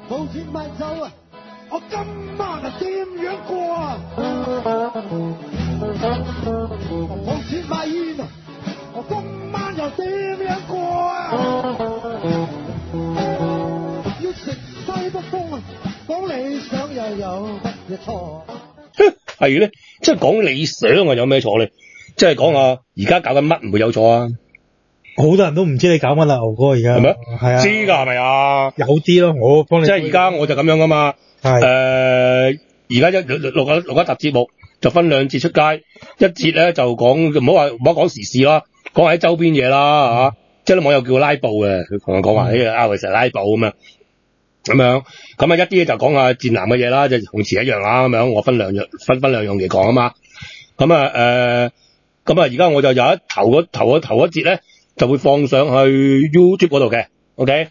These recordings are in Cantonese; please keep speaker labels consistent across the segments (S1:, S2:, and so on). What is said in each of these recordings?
S1: 冇錢買酒啊！我今晚啊點樣過啊？冇錢買煙啊！我今晚又點樣過啊？要食西北風啊！講理想又有乜嘢錯？
S2: 係咧，即係講理想啊，有咩錯咧？即係講下而家搞緊乜唔會有錯啊？
S3: 好多人都唔知你搞乜啦，牛哥而家
S2: 係咪？
S3: 係啊，
S2: 知㗎係咪啊？
S3: 有啲咯，我幫你。
S2: 即係而家我就咁樣噶嘛。
S3: 係
S2: 而家錄一集節目就分兩節出街，一節咧就講唔好講時事啦，講下啲周邊嘢啦嚇。即係啲網友叫我拉布嘅，佢同我講話呢阿維成拉布咁樣。咁啊一啲嘢就講下戰男嘅嘢啦，就同時一樣啦咁樣。我分兩樣嘢講啊嘛。而家我就有一頭一節咧，就會放上去 YouTube 嗰度嘅 ，OK？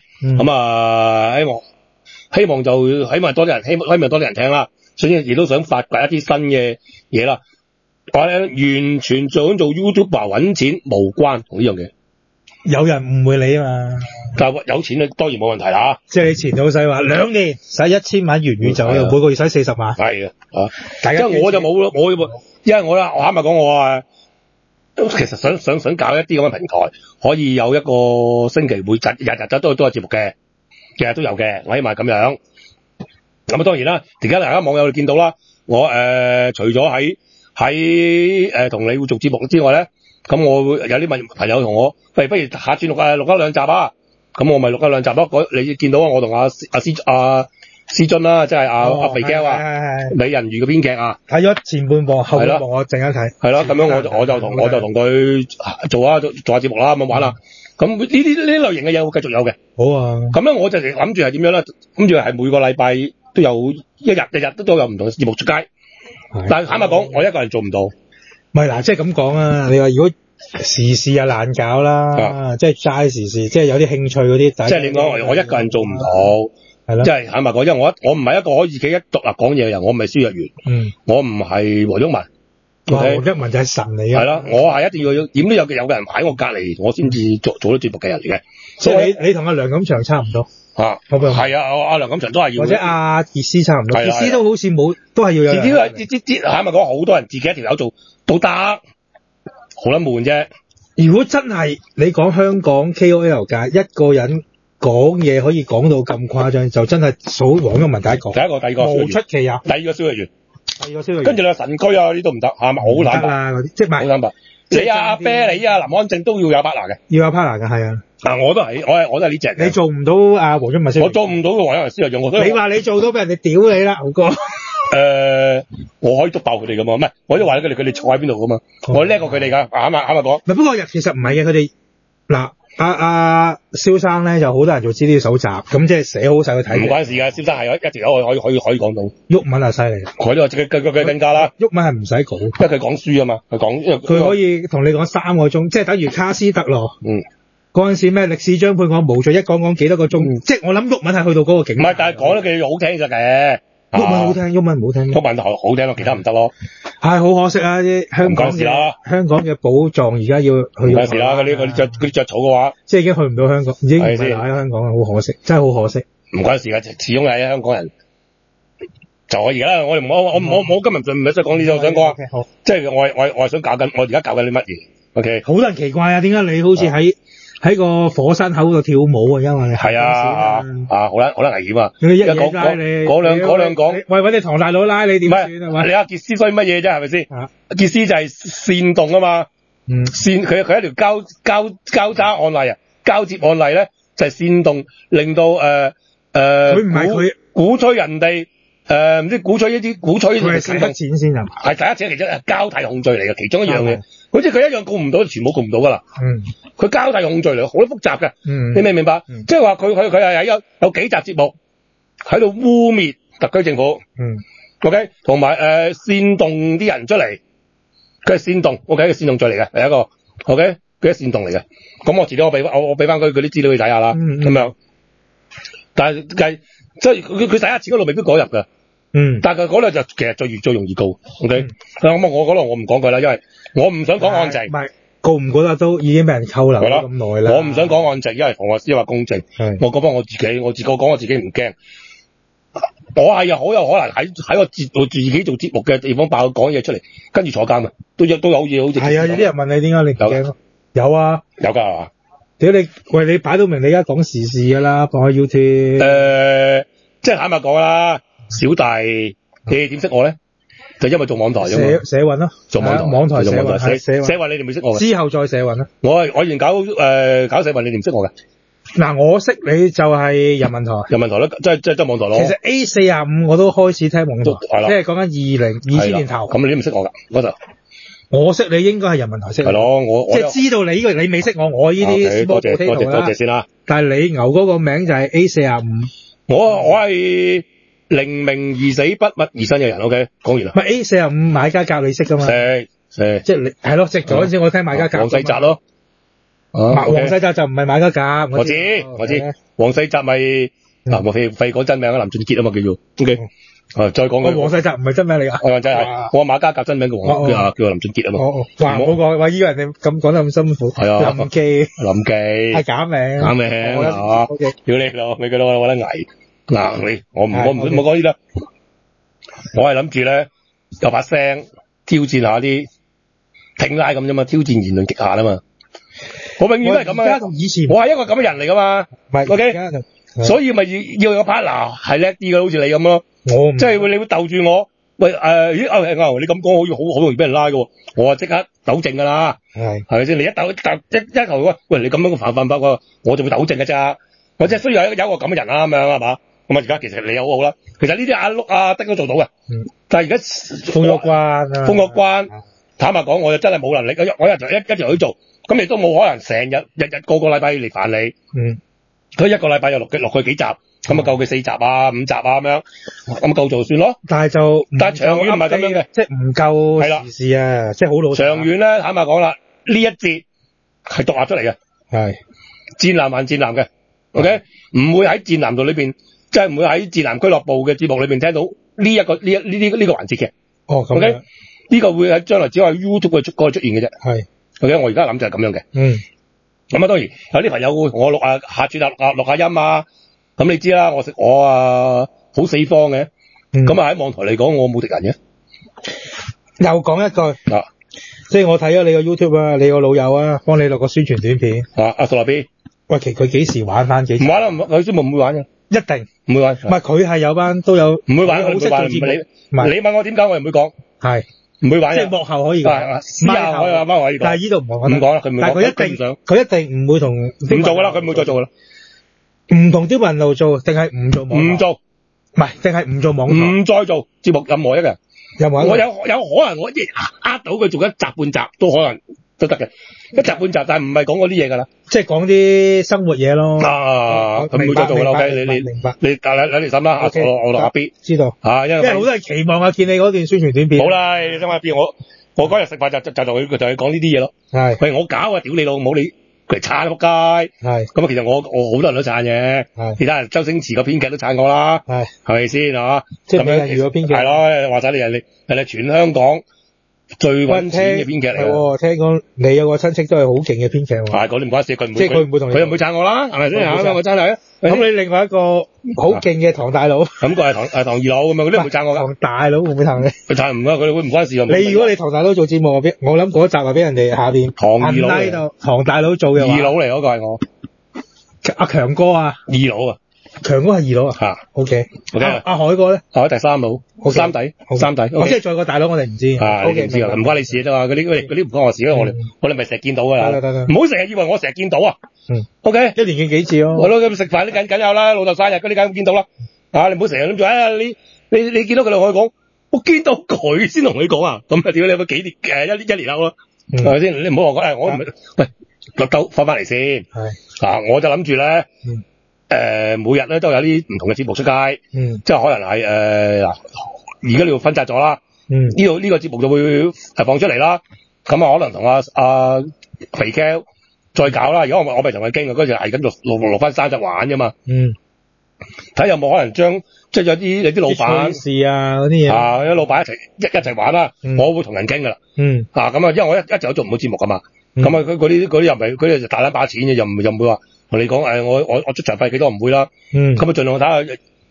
S2: 希望多啲人，希望多啲人聽啦。所以亦都想發掘一啲新嘅嘢啦。我咧完全想做 YouTuber 揾錢無關同呢樣嘢。
S3: 有人誤會你啊嘛，
S2: 但係有錢當然冇問題啦。
S3: 即係你前老細話2年使1000萬元宇宙，每個月使40萬。
S2: 係啊，
S3: 大家
S2: 因為我就冇咯，因為我坦白講我其實想搞一啲咁嘅平台，可以有一個星期每日都有節目嘅，日日都有嘅，我希望係咁樣。咁當然啦，而家大家網友見到啦，我除咗喺同你會做節目之外咧，咁我會有啲朋友同我，不如下轉錄一兩集啊，咁我咪錄一兩集咯。你見到我同阿思津啦，即係阿肥膠美人魚嘅編劇啊，
S3: 睇咗前半部，後半部我陣間睇。係
S2: 咯，咁樣我就同佢做下節目啦，咁樣玩啦。咁呢類型嘅嘢會繼續有嘅。
S3: 好啊。咁
S2: 樣我就諗住係點樣咧？諗住係每個禮拜都有日日都有唔同嘅節目出街。但係坦白講，我一個人做唔到。
S3: 唔係嗱，即係咁講啊！你話如果時事啊難搞啦，即係齋時事，即係有啲興趣嗰啲。即
S2: 係你講我一個人做唔到。係咯，即係坦白講，因為我唔係一個可以自己獨立講嘢嘅人，我唔係蕭若元，我唔係黃毓民，
S3: 黃毓民就係神嚟嘅。
S2: 係啦，我係一定要點都有個人喺我隔離，我先至做到節目嘅人嚟嘅。
S3: 所以你同阿梁錦祥差唔多。
S2: 係啊，阿梁錦祥都係要，
S3: 或者阿傑斯差唔多，傑斯都好似冇，都係要有。
S2: 坦白講，好多人自己一條友做都得，好撚悶啫。
S3: 如果真係你講香港 KOL 界一個人講嘢可以講到咁誇張，就真係數黃毓民第一個，
S2: 第二個
S3: 無出其右，
S2: 第二個蕭若元，跟住你話神區啊，呢啲都唔得，係咪好難
S3: 啦？嗰啲即係好
S2: 難白。你阿啤梨啊，林安正都要有 partner 嘅，
S3: 要有 partner 嘅，係啊。
S2: 我都係，我都係呢隻。
S3: 你做唔到阿黃毓民先，
S2: 我做唔到嘅黃毓民蕭若元，
S3: 你話你做到俾人哋屌你啦，牛哥。
S2: 我可以督爆佢哋噶嘛？唔係，我都話佢哋坐喺邊度噶嘛？我叻過佢哋噶，啱啱講。
S3: 不過其實唔係嘅，佢哋嗱。阿蕭生咧就好多人做資料搜集，咁即係寫好晒去睇。
S2: 唔關事㗎，蕭生係一條友可以講到。
S3: 毓民係犀利，
S2: 佢都話佢更加啦。
S3: 毓民係唔使稿，因
S2: 為佢講書啊嘛，
S3: 佢可以同你講3個鐘，即係等於卡斯特羅。嗰陣時咩歷史將判我無罪，一講幾多個鐘，即係我諗毓民係去到嗰個境界。
S2: 唔係，但係講得佢好聽就嘅。
S3: 毓民好聽，毓民唔好聽。
S2: 毓民好聽咯，其他唔得咯。
S3: 係好可惜啊！啲香港嘅寶藏而家要去。唔
S2: 關事啦，嗰啲著草嘅話，
S3: 即係已經去唔到香港，已經唔係喺香港啦，好可惜，真係好可惜。
S2: 唔關事㗎，始終係香港人。就我而家我今日唔係想講呢啲，我想講，即係我係想搞緊，我而家搞緊啲乜嘢 ？OK。好
S3: 多人奇怪啊，點解你好似喺個火山口度跳舞啊？因為
S2: 係好啦危險啊！
S3: 你一嘢拉你，
S2: 嗰兩講，
S3: 喂揾你唐大佬拉你點算啊？
S2: 你阿傑斯衰乜嘢啫？係咪先？傑斯就係煽動啊嘛。佢一條交叉案例啊，交接案例咧就係煽動，令到
S3: 佢唔係佢
S2: 鼓吹人哋唔知鼓吹一啲鼓吹。
S3: 佢係使得錢先啊？
S2: 係使得錢，其中係交替控罪嚟嘅，其中一樣嘢。好似佢一樣告唔到，全部告唔到噶啦。佢交替控罪嚟，好多複雜嘅。你明唔明白？即係話佢係有幾集節目喺度污蔑特區政府。OK， 同埋煽動啲人出嚟，佢係煽動 ，OK， 煽動罪嚟嘅，係一個 OK， 佢係煽動嚟嘅。咁我遲啲我俾翻佢啲資料你睇下啦，咁樣。但係即係佢使下錢嗰度未必講入㗎。但係嗰度就其實最容易告 ，OK。咁我嗰度我唔講佢啦，因為我唔想講案情。
S3: 唔係告唔告得都已經俾人扣留咗咁耐啦。
S2: 我唔想講案情，因為同我師話公正。我講翻我自己，我講我自己唔驚。 我係好有可能喺個節目自己做節目嘅地方爆講嘢出嚟，跟住坐監嘅，都有好似係啊！
S3: 有啲人問你點解你唔驚？有啊，
S2: 有㗎係嘛？
S3: 屌你擺到明你而家講時事㗎啦，放喺 YouTube。
S2: 即係坦白講啦，小弟你點識我咧？就因為做網台啫嘛。社運咯，做網台。網台社運你哋未識我嘅。之後再社運啦。我以前搞社運，你哋唔識我嘅。嗱，我識你就係人民台。人民台咯，即係網台咯。其實 A45我都開始聽網台，即係講緊2000年頭。咁你都唔識我㗎嗰陣。我識你應該係人民台識。係咯，我即係知道你未識我呢啲。多謝先啦。但係你牛嗰個名就係 A45。我係寧鳴而死不屈而生嘅人 ，OK， 講完啦。咪 A45買家教你識噶嘛？識，即係你係咯，識咗嗰陣時我聽買家教。黃世澤咯，黃世澤就唔係買家教。我知，黃世澤咪嗱，我廢講真名啊，林俊傑啊嘛叫做 ，OK，再講佢。黃世澤唔係真名嚟噶。我真係，我馬家教真名叫林俊傑啊嘛。話依個人哋咁講得咁辛苦。係啊。林記係假名。假名啊！屌你老，你覺得我覺得危？嗱你，我唔講呢啲啦。我係諗住咧有把聲挑戰下啲挺拉咁啫嘛，挑戰言論極限啊嘛。我永遠都係咁啊！我係一個咁嘅人嚟噶嘛。OK，所以咪要有 partner 係叻啲嘅，好似你咁咯。即係你會鬥住我，喂你咁講好似好容易俾人拉嘅，我即刻糾正噶啦。係咪先？你一頭喂你咁樣犯法喎，我就會糾正嘅咋。我即係需要有一個咁嘅人啊，咁樣係嘛？咁而家其實你又好啦，其實呢啲阿碌啊德都做到嘅，但係而家封咗關，坦白講，我就真係冇能力，我一直去做，咁亦都冇可能成日個禮拜嚟煩你，佢一個禮拜又落佢幾集，咁啊夠佢4集啊5集啊咁樣，咁夠做算咯。但係長遠唔係咁樣嘅，即係唔夠時事啊，即係好老實。長遠咧，坦白講啦，呢一節係獨立出嚟嘅，係戰艦還戰艦嘅 ，OK， 唔會喺戰艦度裏邊。即係唔會喺戰艦俱樂部嘅節目裏邊聽到呢一個環節嘅。哦，咁樣。呢個會喺將來只可以 YouTube 嗰個出現嘅啫。係。OK，我而家諗就係咁樣嘅。咁啊，當然有啲朋友會同我錄下音啊。咁你知啦，我啊好四方嘅。咁啊喺網台嚟講，我冇敵人嘅。又講一句。即係我睇咗你個 YouTube 啊，你個老友啊，幫你錄個宣傳短片。阿蘇立 B。喂，其實佢幾時玩翻幾時？唔玩啦，佢先唔會玩嘅。一定唔會玩，唔係佢係有班都有，唔會玩，好識做節目。你問我點解我唔會講，係唔會玩，即係幕後可以講，私下可以講，但係呢度唔講啦，佢唔講，但係佢一定唔會同唔做噶啦，佢唔會再做噶啦，唔同啲人路做，定係唔做網，唔做，唔係，定係唔做網，唔再做節目，任何一個人，我有可能我呃到佢做一集半集都可能。都得嘅，一集半集，但係唔係講嗰啲嘢噶啦，即係講啲生活嘢咯。咁唔會再做啦。OK，你明白？你但係你嚟審啦。我同阿 B 知道。因為好多人期望啊，見你嗰段宣傳短片。好啦，你想阿 B，我嗰日食飯就同佢講呢啲嘢咯。係。喂，我搞啊，屌你老母，你佢撐仆街。係。咁啊，其實我好多人都撐嘅。係。其他人周星馳個編劇都撐我啦。係。係咪先啊？即係美人魚個編劇。係咯，話晒你人哋全香港最揾錢嘅編劇嚟喎，聽講你有個親戚都係好勁嘅編劇喎。係，嗰啲唔關事，佢唔會同你，佢又唔會撐我啦，係咪先嚇？我真係。咁你另外一個好勁嘅唐大佬，咁佢係唐二佬咁樣，嗰啲唔會撐我㗎。唐大佬會唔會撐你？佢撐唔啊，佢會唔關事㗎。你如果你唐大佬做節目，我諗嗰集係俾人哋下邊唐二佬嚟，唐大佬做嘅二佬嚟嗰個係我，阿強哥啊，二佬啊。強哥係二佬啊，吓 ，OK，阿海哥咧，海第三佬，三弟，即係再個大佬我哋唔知，OK，唔知啊，唔關你事啫嘛，嗰啲唔關我事，因為我哋咪成日見到噶啦，唔好成日以為我成日見到啊，OK，一年見幾次咯，我都咁食飯都緊有啦，老豆生日嗰啲梗見到啦，你唔好成日諗住，你見到佢同我講，我見到佢先同你講啊，咁啊點解你有幾年一年後咯，係咪先？你唔好話我唔係，喂，夠翻嚟先，係，我就諗住咧。每日咧都有啲唔同嘅節目出街，即係可能係嗱，而家呢度分拆咗啦，呢個節目就會放出嚟啦，咁啊可能同阿肥 Kel 再搞啦，而家我咪同佢傾啊，嗰時係咁落翻山就玩啫嘛，睇有冇可能將即係有啲老闆事啊嗰啲嘢有啲老闆一齊玩啦，我會同人傾噶啦，咁啊因為我一直有做唔到節目噶嘛，咁啊嗰啲又唔係佢哋就大把錢嘅，又唔會話。同你講我出場費幾多唔會啦，咁啊盡量睇下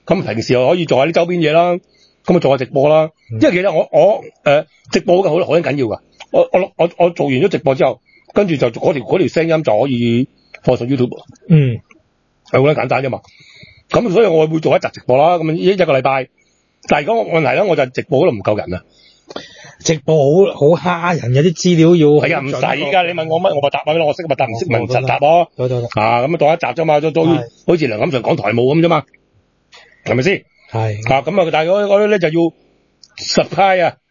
S2: 咁平時又可以做下啲周邊嘢啦，咁啊做下直播啦。因為其實我直播嘅好緊要噶。我做完咗直播之後，跟住就嗰條聲音就可以放上 YouTube。係好簡單啫嘛。咁所以我會做一集直播啦。咁一個禮拜，但係如果問題咧，我就直播嗰度唔夠人啊。
S3: 直播好蝦人，有啲資料要
S2: 係啊，唔使㗎。你問我乜，我咪答咯。我識咪答，唔識咪唔實答咯。
S3: 得。
S2: 咁當一集啫嘛，都好似梁錦祥講台務咁啫嘛，係咪先？係。咁啊，但係嗰啲咧就要 subscribe 啊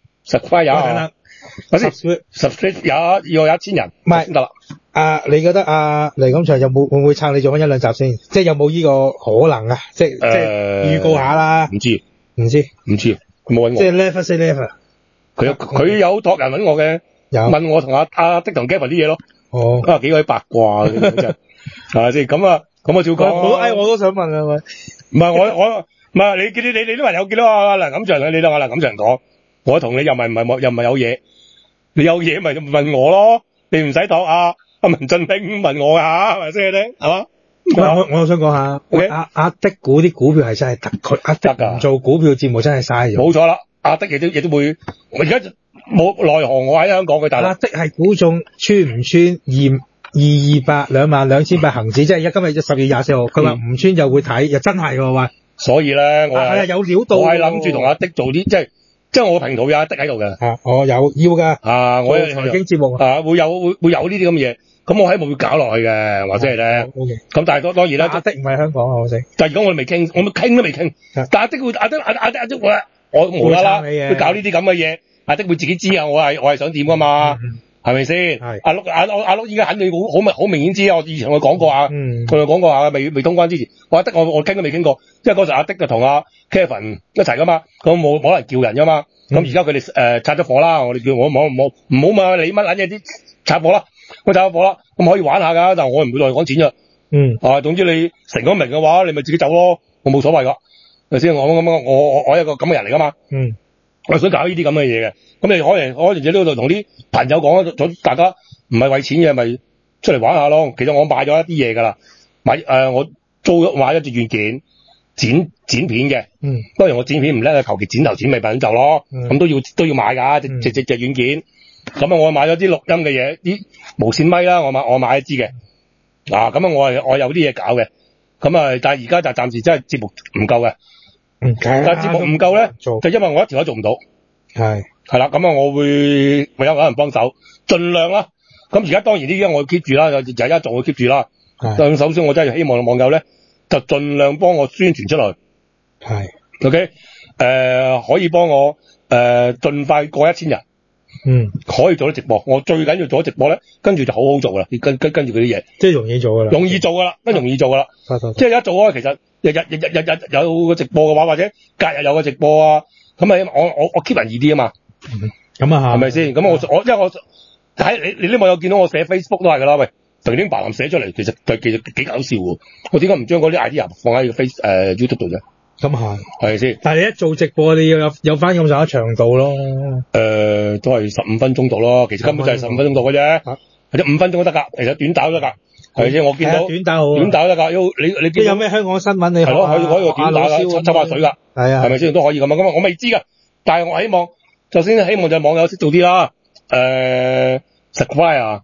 S2: ，subscribe 要有1000人，唔係先得啦。
S3: 你覺得梁錦祥會唔會撐你做翻1-2集先？即係有冇呢個可能啊？即係預告下啦。唔知，佢冇揾我。即係 never say never。佢有託人揾我嘅，問我同阿的同 Gavin 啲嘢咯。幾鬼八卦嘅真係，係咪先？咁我照講。我都想問啊，唔係唔係你啲朋友見到阿梁錦祥，你同阿梁錦祥講，我同你又唔係有嘢，你有嘢咪問我咯，你唔使託阿文俊卿問我㗎，係咪先你？係嘛？我又想講下，阿的啲股票係真係得，佢阿的唔做股票節目真係嘥咗。冇錯啦。阿的亦都會，我而家冇奈何我喺香港嘅大陸。阿的係估中穿唔穿228恒指，即係今日10月24號，佢話唔穿就會睇，又真係喎喂。所以咧，我係有料到。我係諗住同阿的做啲，即係我平台有阿的喺度嘅。我要㗎。我有財經節目。會有呢啲咁嘅嘢，咁我希望會搞落去嘅，或者係咧。咁但係當然啦。阿的唔係香港啊，我識。但係如果我哋未傾，我傾都未傾。但阿的會我無啦啦，佢搞呢啲咁嘅嘢，阿的會自己知啊！我係想點噶嘛，係咪先？阿碌依家肯定好明顯知啊！我以前我講過佢講過未通關之前，我傾都未傾過，因為嗰時阿的就同阿 Kevin 一齊噶嘛，咁冇可能叫人噶嘛。咁而家佢哋拆咗火啦，我哋叫我唔好嘛，你乜撚嘢啲拆火啦，我拆咗火啦，咁可以玩下噶，但係我唔會同你講錢㗎。總之你成咗名嘅話，你咪自己走咯，我冇所謂㗎。頭先我一個咁嘅人嚟噶嘛，我想搞呢啲咁嘅嘢嘅，咁你可能喺呢度同啲朋友講咗，大家唔係為錢嘅，咪出嚟玩下咯。其實我買咗一啲嘢噶啦，我買咗隻軟件剪片嘅，當然我剪片唔叻，求其剪頭剪尾品就咯，咁都要買噶，隻軟件。咁我買咗啲錄音嘅嘢，啲無線咪啦，我買一支嘅，咁我有啲嘢搞嘅，但係而家就暫時真係節目唔夠嘅。但係節目唔夠咧，就因為我一條都做唔到。係啦，咁我會有人幫手，盡量啦。咁而家當然呢啲我 keep 住啦，有一做我 keep 住啦。首先我真係希望網友咧，就盡量幫我宣傳出嚟。OK，可以幫我盡快過1000人。可以做到直播。我最緊要做咗直播咧，跟住就好好做啦。跟住嗰啲嘢，即係容易做噶啦。容易做噶啦，即係一做其實日有個直播嘅話，或者隔日有個直播啊，咁啊我 keep 人易啲啊嘛。咁啊係咪先？咁因為我睇你啲網友見到我寫 Facebook 都係噶啦。喂，突然間白林寫出嚟，其實幾搞笑喎。我點解唔將嗰啲 idea 放喺個 YouTube 度啫？咁係咪先？但係你一做直播，你要有翻咁上下長度咯。都係15分鐘度咯。其實根本就係15分鐘度嘅啫，或者5分鐘都得㗎。其實短打都得㗎，係咪先？我見到短打都得㗎。你見有咩香港新聞你係咯，可以個短打㗎，抽下水㗎，係咪先都可以咁啊？咁我未知㗎，但係我希望首先希望就網友識做啲啦。subscribe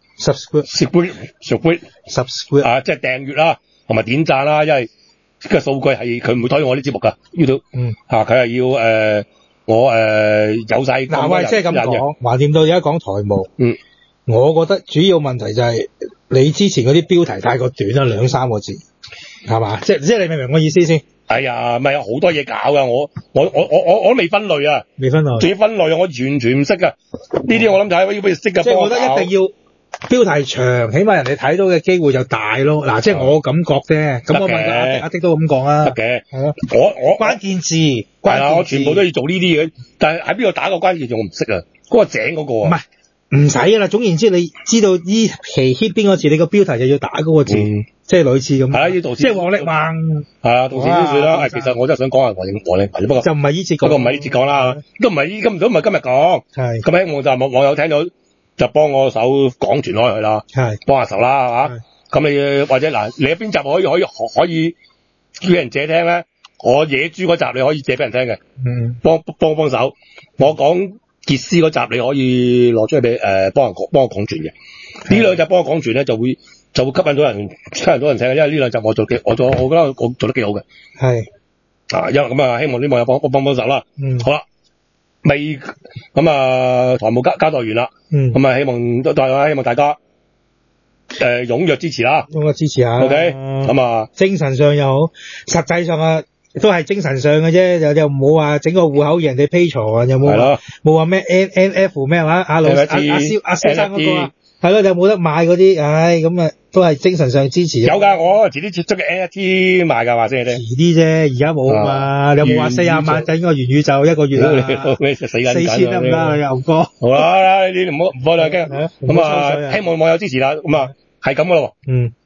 S3: 即係訂閱啦，同埋點讚啦，因為個數據係佢唔會推我啲節目㗎，YouTube 佢係要我有晒嗱，喂，即係咁講，橫掂到而家講台務，我覺得主要問題就係你之前嗰啲標題太過短啦，2-3個字，係嘛？即係你明唔明我意思先？哎呀，咪有好多嘢搞㗎，我都未分類啊，仲要分類啊，我完全唔識㗎。呢啲我諗就係要識㗎。即係我覺得一定要標題長，起碼人哋睇到嘅機會就大咯。嗱，即係我感覺啫。咁我問阿的都咁講啊。得嘅。係咯。我關鍵字。係啦，我全部都要做呢啲嘢，但係喺邊度打個關鍵字我唔識啊。嗰個井嗰個啊。唔係。唔使㗎啦，總言之，你知道呢期 hit 邊個字，你個標題就要打嗰個字，即係類似咁。係啦，要導即係王力宏。係啊，導致呢算啦。其實我真係想講下王力宏，不過就唔係呢節講。不過唔係呢節講啦，都唔係今日講。係。咁咧，我就網友聽到就幫我手講傳開去啦。係。幫下手啦，嚇。咁你或者嗱，你有邊集可以叫人借聽咧？
S2: 我野豬嗰集你可以借俾人聽嘅，幫手。我講傑斯嗰集你可以攞出去俾幫我講傳嘅。呢兩集幫我講傳咧就會吸引到人聽嘅，因為呢兩集我覺得我做得幾好嘅。係因為咁啊，希望啲網友幫手啦。好啦，未咁啊，台務交代完啦。咁啊，希望大家踴躍支持啦，
S3: 踴躍支持下。
S2: OK，咁啊，
S3: 精神上又好，實際上啊都係精神上嘅啫，又唔好話整個戶口人哋 Patreon，又冇話咩 NF 咩話阿蕭生嗰個啊。係咯，你有冇得買嗰啲？唉，咁啊，都係精神上支持。
S2: 有㗎，我遲啲接觸嘅 NFT 賣㗎，話先你聽。
S3: 遲啲啫，而家冇啊嘛。你有冇話40萬整個元宇宙一個月啊？4000得唔得？牛哥。好
S2: 啦，你唔好啦，驚。咁啊，希望網友支持啦。咁啊，係咁噶咯。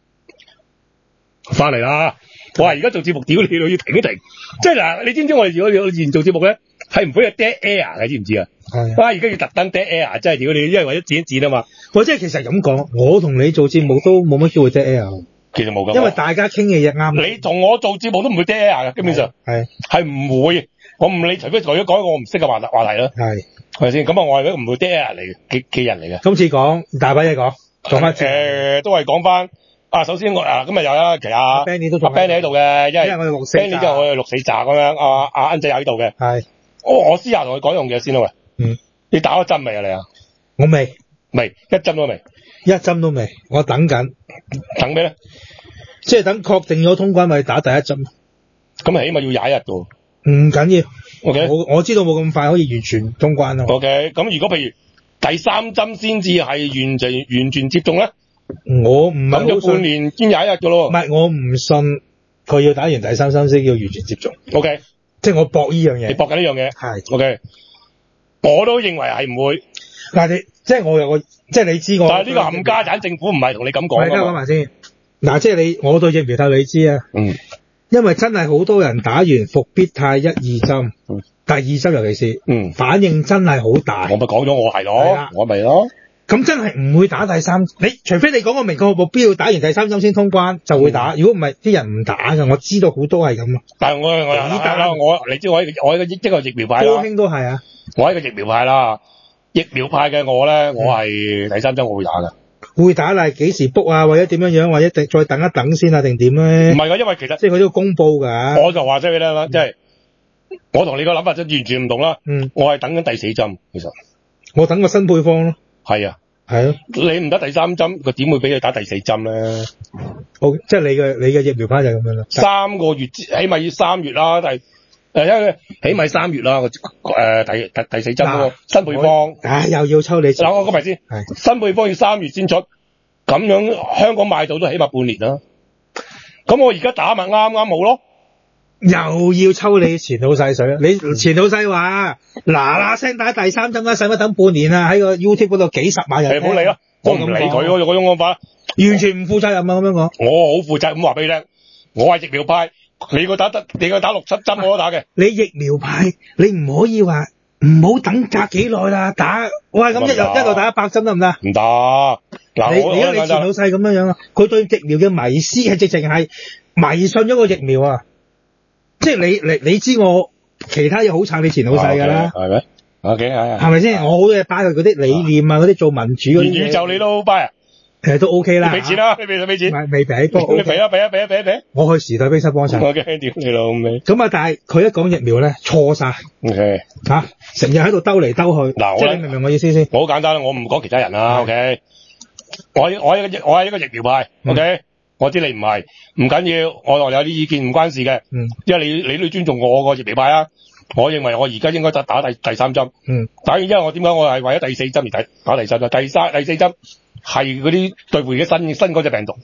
S2: 翻嚟啦！我話而家做節目屌你，要停一停。即係嗱，你知唔知我哋如果以前做節目咧，係唔會有 dead air 嘅，知唔知啊？係。而家要特登 dead air，真係屌你，因為為咗剪一剪啊嘛。
S3: 即係其實咁講，我同你做節目都冇乜機會 dead air。
S2: 其實冇咁。
S3: 因為大家傾嘅嘢啱。
S2: 你同我做節目都唔會 dead air 嘅，基本上係唔會。我唔理，除非講一個我唔識嘅話題啦。係咪先？咁啊，我係一個唔會 dead air 嚟嘅人嚟嘅。
S3: 今次講大把嘢講翻
S2: 都係講翻。首先我今日有啦，其實阿
S3: Benny 都
S2: Benny 喺度嘅，因為
S3: 我哋錄死集
S2: ，Benny 就我哋錄死集咁樣，阿恩仔喺度嘅。係。我私下同佢講樣嘢先啦，喂。你打咗針未啊？你啊？
S3: 我未，
S2: 一針都未。
S3: 一針都未，我等緊。
S2: 等咩咧？
S3: 即係等確定咗通關咪打第一針。
S2: 咁起碼要21日噶。
S3: 唔緊要。
S2: OK。
S3: 我知道冇咁快可以完全通關咯。
S2: OK。咁如果譬如第3針先至係完全接種咧？
S3: 我唔係好信。
S2: 咁就半年先21日噶咯。
S3: 唔係，我唔信佢要打完第3針先叫完全接種。
S2: OK。
S3: 即係我搏呢樣嘢。
S2: 你搏緊呢樣嘢？
S3: 係。
S2: OK。我都認為係唔會。
S3: 嗱，即係我有個，即係你知我。
S2: 但係呢個冚家產政府唔係同你咁講。
S3: 大家講埋先。嗱，即係我對疫苗睇你知啊。因為真係好多人打完復必泰1、2針，第2針尤其是，反應真係好大。
S2: 我咪講咗我係咯，我咪咯。
S3: 咁真係唔會打第3，你除非你講個明確目標，打完第3針先通關就會打。如果唔係，啲人唔打㗎。我知道好多係咁。但係你知我一個疫苗派啦。高興都係啊。我係一個疫苗派啦，疫苗派嘅我咧，我係第3針我會打㗎。會打啦，幾時 book 啊？或者點樣？或者再等一等先啊？定點咧？唔係㗎，因為其實即係佢都要公佈㗎。我就話俾你聽啦，即係我同你個諗法真完全唔同啦。我係等緊第4針，其實我等個新配方咯。係啊，係咯。你唔得第3針，佢點會俾你打第4針咧？好，即係你嘅疫苗派就係咁樣啦。3個月，起碼要3月啦，因為起碼3月啦，第4針嗰個新配方。又要抽你。嗱，我講埋先。係。新配方要3月先出，咁樣香港買到都起碼半年啦。咁我而家打咪啱好咯。又要抽你前老細水，你前老細話嗱聲打第3針啦，使乜等半年啊？喺個 YouTube 嗰度幾十萬人。你唔好理啦，我唔理佢嗰種講法，完全唔負責任啊！咁樣講。我好負責咁話俾你聽，我係疫苗派。你個打6、7針我都打嘅。你疫苗派，你唔可以話唔好等隔幾耐啦，打哇咁一路打100針得唔得？唔得。嗱，你前老細咁樣啊，佢對疫苗嘅迷思係直情係迷信咗個疫苗啊！即係你知我其他嘢好撐你前老細㗎啦。係咪？OK 係咪先？我好多嘢 buy 佢嗰啲理念啊，嗰啲做民主嗰啲。元宇宙你都 buy 啊？都 OK 啦。俾錢啦，你俾錢。未俾，不過你俾啊！我去時代冰室幫襯。我驚屌你老味。咁啊，但係佢一講疫苗咧，錯晒。OK。成日喺度兜嚟兜去。嗱，即係你明唔明我意思先？好簡單啦，我唔講其他人啦。OK。我係一個疫苗派。OK。我知你唔係，唔緊要。我話有啲意見唔關事嘅。因為你都要尊重我個疫苗派啊。我認為我而家應該打第3針。打完之後我點解我係為咗第4針而打第3針？第4針。係嗰啲對付而家新嗰隻病毒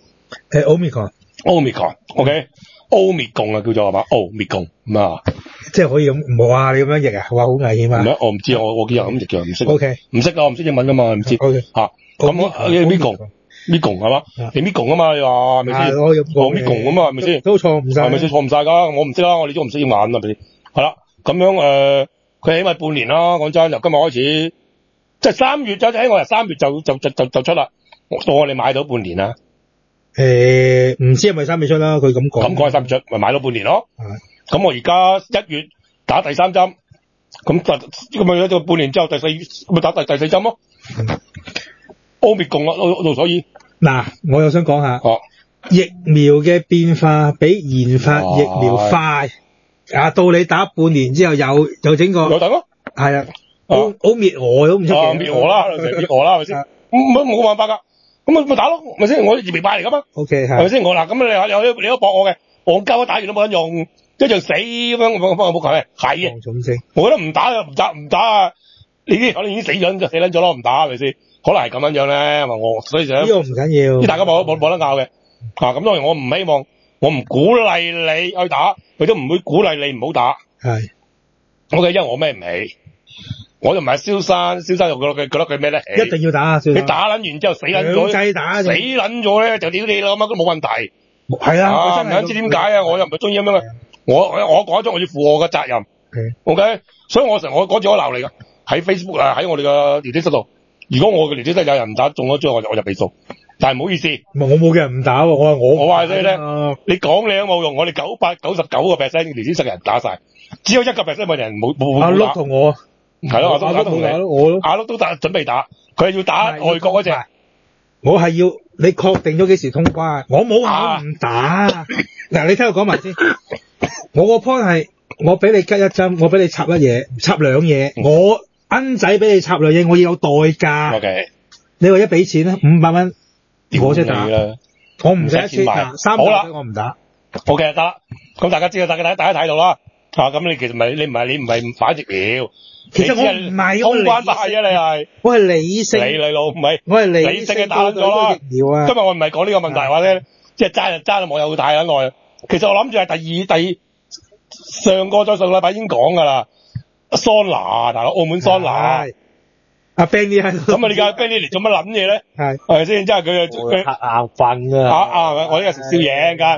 S3: ，Omicron，OK，Omicron 啊叫做係嘛，Omicron 咁啊，即係可以咁冇啊？你咁樣譯啊？話好危險啊？唔係，我唔知啊，我見人咁譯嘅，唔識。OK，唔識啊，我唔識英文噶嘛，唔知。OK，吓咁你 Omicron 係嘛？你 Omicron 啊嘛？你話係咪先？我 Omicron 啊嘛？係咪先？都錯唔晒，係咪先？錯唔晒噶？我唔識啦，我哋都唔識英文啊，係咪先？係啦，咁樣佢起碼半年啦，講真，由今日開始。即係3月就喺我由3月就出啦，到我哋買到半年啦。唔知係咪3月出啦？佢咁講。咁講係3月出，咪買到半年咯。
S2: 咁我而家1月打第3針，咁咪咗半年之後咪打第4針咯。Omicron 咯，所以
S3: 嗱，我又想講下，疫苗嘅變化比研發疫苗快。到你打半年之後又整個
S2: 有等咯，
S3: 係啊，好滅俄都唔出奇，
S2: 滅俄啦，滅俄啦，係咪先？冇辦法噶，咁咪打咯，咪先？我疫苗派嚟噶嘛
S3: ，OK 係，
S2: 係咪先？我嗱咁你都駁我嘅，戇鳩打完都冇人用，一樣死咁樣，我冇講咩？係啊，我覺得唔打啊！你啲可能已經死撚咗咯，唔打係咪先？可能係咁樣咧，我所以就
S3: 呢個唔緊要，
S2: 啲大家冇得拗嘅，咁當然我唔希望。我唔鼓勵你去打，佢都唔會鼓勵你唔好打。
S3: 係
S2: ，OK，因為我孭唔起，我就唔係蕭生又覺得佢孭得起。一
S3: 定要打，
S2: 你打撚完之後死撚咗，死撚咗咧就屌你啦，咁都冇問題。
S3: 係啊，
S2: 唔想知點解啊？我又唔係中意咁樣嘅，我講咗我要負我嘅責任。OK，所以我嗰次我鬧你㗎，喺 Facebook 喺我哋嘅聊天室度。如果我嘅聊天室有人唔打中咗之後，我就被訴。但係唔好意思，
S3: 我冇嘅人唔打喎，我
S2: 話你咧，你講你都冇用，我哋99%聊天室嘅人打晒，只有1%嘅人冇打。
S3: 阿碌同我
S2: 係咯，阿碌同你，阿碌都準備打，佢係要打外國嗰隻。
S3: 我係要你確定咗幾時通關，我冇話唔打。嗱，你聽我講埋先，我個 point 係我俾你吉一針，我俾你插一嘢，插兩嘢，我奀仔俾你插兩嘢，我要有代價。
S2: OK，
S3: 你話一俾錢咧，500蚊。我先打，我唔使錢，300我唔打。
S2: OK 得啦，咁大家知道，大家睇到啦。咁你其實你唔係反疫苗，
S3: 其實我唔係
S2: 通關快啫，你係。
S3: 我係理性。
S2: 你老唔係？
S3: 我係
S2: 理性嘅打咗啦。
S3: 疫苗啊！
S2: 今日我唔係講呢個問題，話咧，即係爭到網友太耐。其實我諗住係上個禮拜已經講噶啦，桑拿大佬，澳門桑拿。
S3: 阿 Benny 喺度，
S2: 咁你而家 Benny 嚟做乜諗嘢咧？係咪先？即係佢
S3: 眼瞓啊！
S2: 我呢個食宵夜㗎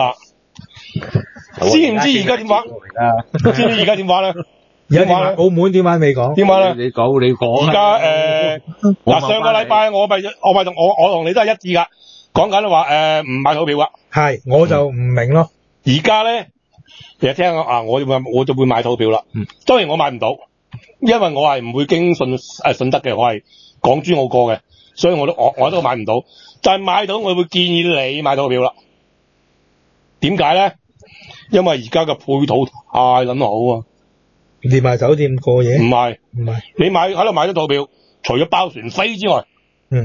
S2: 知唔知而家點玩？知唔知而家點玩咧？
S3: 而家澳門點玩未講？
S2: 點玩咧？
S3: 你講。
S2: 而家上個禮拜我同你都係一致㗎，講緊話唔買套票㗎。係，我就唔明咯。而家咧，其實聽我就會買套票啦。當然我買唔到。因為我係唔會經信德嘅，我係港珠澳過嘅，所以我都買唔到。但係買到，我會建議你買套票啦。點解咧？因為而家嘅配套太撚好啊！連埋酒店過夜？唔係，你喺度買咗套票，除咗包船飛之外，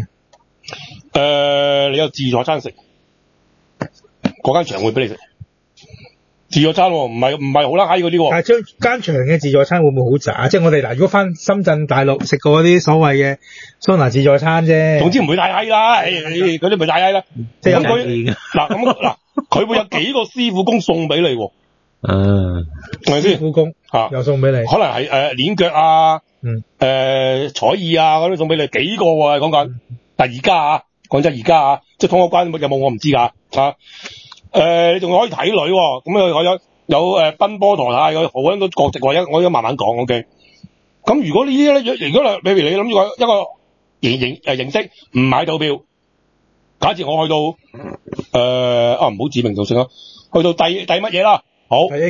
S2: 你有自助餐食，嗰間場會俾你食。自助餐唔係好啦閪嗰啲喎。但係間場嘅自助餐會唔會好渣？即係我哋如果翻深圳大陸食過嗰啲所謂嘅桑拿自助餐啫。總之唔會太閪啦，嗰啲唔會太閪啦。即係有人佢會有幾個師傅工送俾你喎。係咪先？師傅工又送俾你。可能係鏈腳啊，彩意啊嗰啲送俾你幾個喎講緊。但係而家講真而家即係通過關有冇我唔知㗎你仲可以睇女喎，咁有奔波陀太，有好多國籍喎，我而家慢慢講 OK。咁如果呢啲咧，如果譬如你諗住一個形式唔買套票，假設我去到唔好指名道姓啦，去到第乜嘢啦？好，第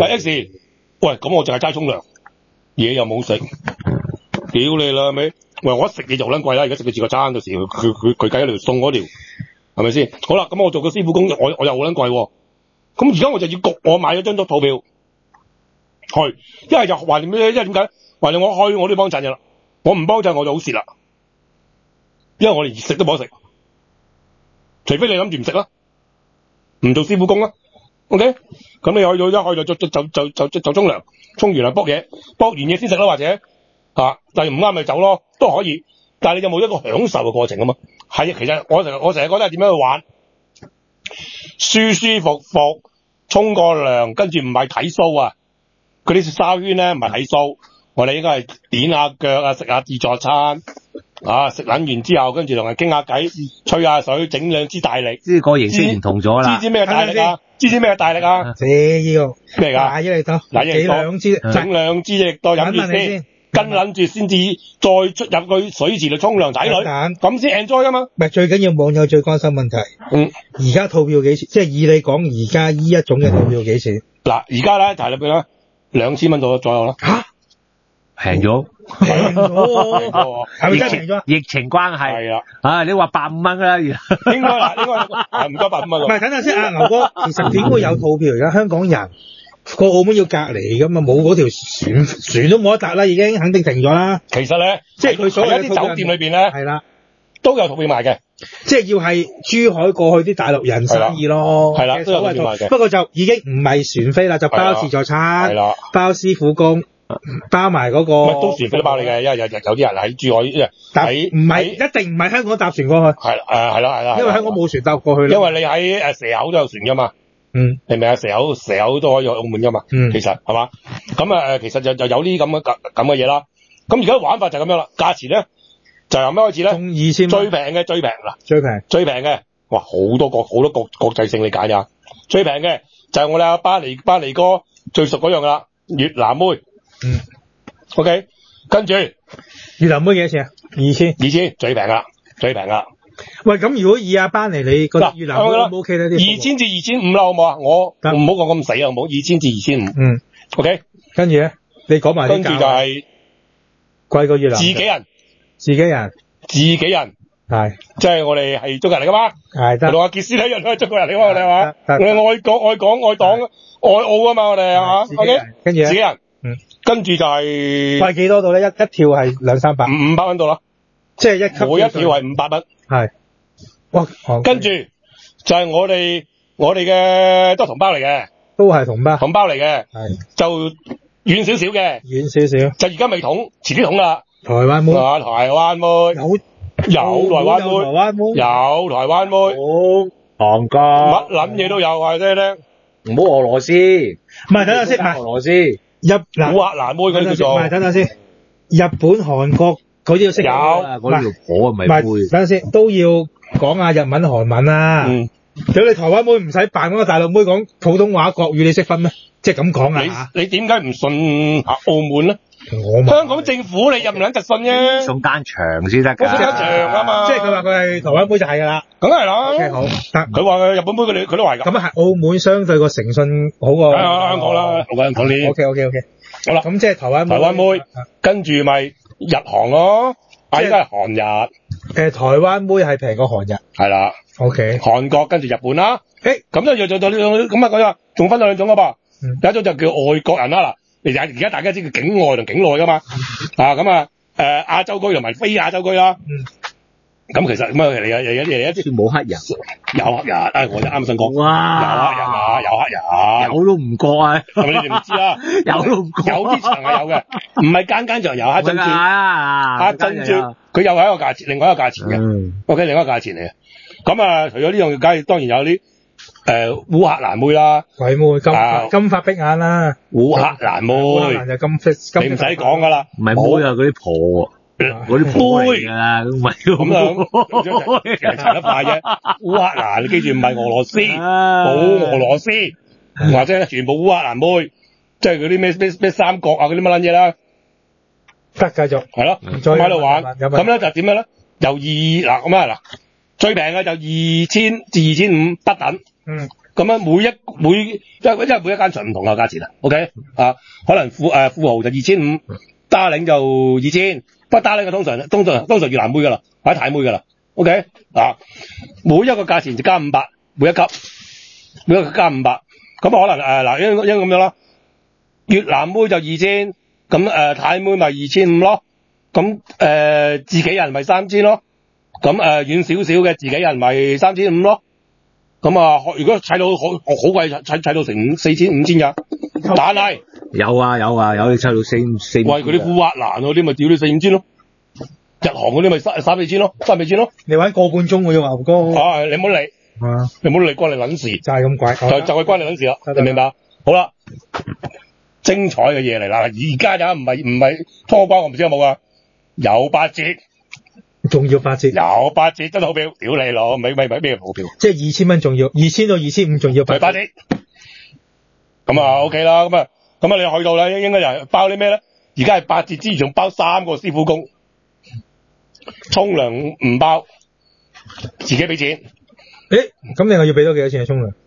S2: X，喂，咁我淨係齋沖涼，嘢又冇食，屌你啦咪，喂，我一食嘢就好撚貴啦，而家食佢自助餐到時佢計一條送嗰條。係咪先？好啦，咁我做個師傅工，我又好撚貴喎。咁而家我就要焗，我買咗張套票去，一係就懷念咩？因為點解？懷念我去我都要幫襯嘅啦，我唔幫襯我就好蝕啦。因為我連食都冇得食，除非你諗住唔食啦，唔做師傅工啦。OK，咁你去到一去就沖涼，沖完涼卜嘢，卜完嘢先食啦，或者但係唔啱咪走咯，都可以。但係你有冇一個享受嘅過程啊嘛？係，其實我成日覺得係點樣去玩，舒舒服服沖個涼，跟住唔係睇 show 啊，嗰啲沙圈咧唔係睇 show，我哋應該係點下腳啊，食下自助餐食撚完之後，跟住同人傾下偈，吹下水，整兩支大力，呢個形式唔同咗啦。知咩大力啊？知咩大力啊？呢個咩㗎？大益力多，幾兩支，整兩支力多飲住先。跟撚住先至再出入去水池度沖涼睇女，咁先 enjoy 㗎嘛。唔係最緊要網友最關心問題。而家套票幾錢？即係以你講而家依一種嘅套票幾錢？ 嗱，而家咧就係啦，2000蚊左右啦。
S4: 吓？平咗，
S3: 係咪真係平咗？
S4: 疫情關係
S2: 係啦。
S4: 啊，你話150蚊啦，應
S2: 該唔該150蚊。
S3: 唔係，等陣先啊，牛哥，其實點會有套票？而家香港人過澳門要隔離噶嘛，冇嗰條船都冇得搭啦，已經肯定停咗啦。
S2: 其實咧，即係佢所有啲酒店裏邊咧，係啦，都有套票賣嘅。
S3: 即係要係珠海過去啲大陸人生意咯。係啦，都有套票賣嘅。不過就已經唔係船飛啦，就包自助餐，係啦，包師傅工。包埋嗰個，都船飛都包你嘅，因為有啲人喺珠海，唔係一定唔係香港搭船過去，係啦，因為香港冇船搭過去。因為你喺蛇口都有船噶嘛，係咪啊？蛇口都可以去澳門噶嘛，其實係嘛？咁其實就有呢咁嘅嘢啦。咁而家玩法就咁樣啦，價錢咧就由咩開始咧？中2000，最平嘅嗱，最平嘅，哇好多國際性你揀呀，最平嘅就係我哋阿班尼哥最熟嗰樣噶啦，越南妹。OK， 跟住越南妹幾多錢啊？2000最平啦。喂，咁如果以阿班尼你覺得越南妹都 OK 咧？2000至2500啦，好唔好啊？我唔好講咁死啊，好唔好？2000至2500。OK， 跟住咧，你講埋。跟住就係貴過越南。自己人，係，即係我哋係中國人嚟噶嘛？係得。同阿傑斯一樣都係中國人嚟噶嘛？我哋係嘛？我哋愛國愛港愛黨愛澳啊嘛？我哋係嘛？OK， 跟住自己人。跟住就係貴幾多度咧？一跳係200-300，500蚊度咯，即係一級每一跳係500蚊。係，哇！跟住就係我哋嘅都係同胞嚟嘅，都係同胞嚟嘅，係就遠少少嘅，就而家未統，遲啲統啦。台灣妹，有台灣妹，韓國，乜撚嘢都有，話你聽，唔好俄羅斯，唔係等下先，俄羅斯。烏克蘭妹嗰啲叫做，唔係等陣先，日本、韓國嗰啲要識有，嗰條火啊咪妹，等陣先都要講下日文、韓文啊。如果你台灣妹唔使扮嗰個大陸妹講普通話、國語，你識分咩？即係咁講啊！你點解唔信澳門咧？香港政府你又唔撚就信啫？送間牆先得㗎，送間牆啊嘛！即係佢話佢係台灣妹就係㗎啦，梗係啦。OK 好，佢話佢日本妹佢都話㗎。咁啊係澳門相對個誠信好過香港啦，我講呢。OK，好啦，咁即係台灣妹，跟住咪日韓咯，啊應該係韓日。台灣妹係平過韓日。係啦。OK。韓國跟住日本啦。咁就咁啊講咗，仲分兩種㗎噃。有一種就叫外國人啦嗱。而家大家知叫境外同境內噶嘛，亞洲區同埋非亞洲區啦。咁其實咁啊，有啲冇黑人，有黑人，我就啱想講，有黑人，有都唔過啊，係咪你哋唔知啊？有都唔過，有啲場係有嘅，唔係間場有黑珍珠，黑珍珠佢又係一個價錢，另外一個價錢嘅，OK， 另外一個價錢嚟嘅。咁啊，除咗呢樣，梗係當然有啲。烏克蘭妹啦，鬼妹金髮碧眼啦，烏克蘭妹，烏克蘭就金，你唔使講噶啦，唔係妹啊，嗰啲婆，嗰啲婆嚟噶啦，唔係咁樣，其實查得快啫。烏克蘭，你記住唔係俄羅斯，冇俄羅斯，或者全部烏克蘭妹，即係嗰啲咩三國啊嗰啲乜撚嘢啦，得繼續係咯，再喺度玩，咁咧就點樣咧？由嗱最平嘅就2000至2500不等。咁樣因為每一間場唔同嘅價錢啊 ，OK 可能富豪就2500，打領就2000，不打領嘅通常越南妹噶啦，或者泰妹噶啦 ，OK 每一個價錢就加500，每一個加500，咁可能因咁樣啦，越南妹就2000，咁泰妹咪2500咯，咁自己人咪3000咯，咁遠少少嘅自己人咪3500咯。咁如果砌到好貴，砌到成4000-5000㗎，但係有你砌到4-5千。喂，嗰啲烏克蘭嗰啲咪屌你4-5千咯，日韓嗰啲咪3-4千咯，3-4千咯。你玩個半鐘喎，牛哥。你唔好理，你唔好理，關你撚事。就係咁貴，就係關你撚事啦，你明白？好啦，精彩嘅嘢嚟啦，而家就唔係拖關，我唔知有冇啊，有8折。仲要8折，有8折真係好票，屌你老，咪咩好票？即係2000蚊仲要，2000到2500仲要8折。咁OK 啦，咁你去到咧，應該就係包啲咩咧？而家係8折之餘，仲包3個師傅工，沖涼唔包，自己俾錢。咁你又要俾多幾多錢啊？沖涼？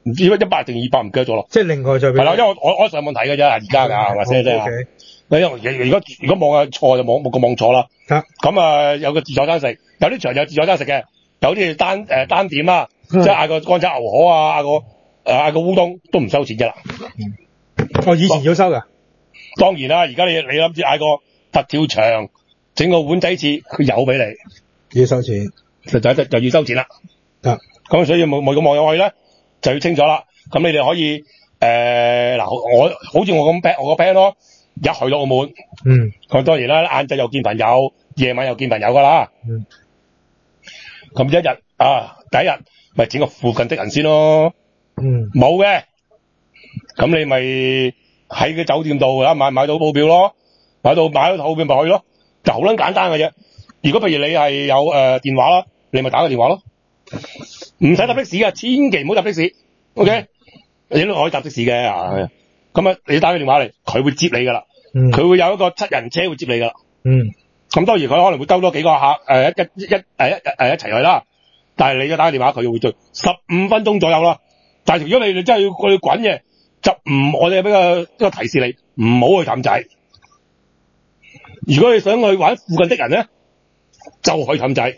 S2: 唔知100定200唔記得咗咯。
S3: 即係另外再俾。係
S2: 啦，因為我上網睇嘅啫，而家㗎係咪先啫？如果網錯就冇個網錯啦。咁啊有個自助餐食，有啲場有自助餐食嘅，有啲單點啦，即係嗌個乾炒牛河啊，嗌個烏冬都唔收錢㗎啦。
S3: 以前要收㗎。
S2: 當然啦，而家你諗住嗌個佛跳牆，整個碗仔翅，佢有俾你，
S3: 要收錢，
S2: 就要收錢啦。咁所以每個網友去咧就要清楚啦。咁你哋可以我好似我個 plan 咯，一去到澳門，咁當然啦，晏晝又見朋友，夜晚又見朋友㗎啦。咁一日第一日咪整個附近的人先咯。冇嘅，咁你咪喺個酒店度買到報票咯，買到套票咪去咯，就好撚簡單嘅啫。如果譬如你係有電話啦，你咪打個電話咯，唔使搭的士㗎，千祈唔好搭的士。OK，你都可以搭的士嘅。咁啊，你打個電話嚟，佢會接你㗎啦。佢會有一個7人車會接你㗎啦。咁當然佢可能會兜多幾個客一齊去啦。但係你打個電話，佢會做15分鐘左右啦。但係如果你真係要去滾嘅，就我哋俾個提示你，唔好去氹仔。如果你想去玩附近的人咧，就去氹仔。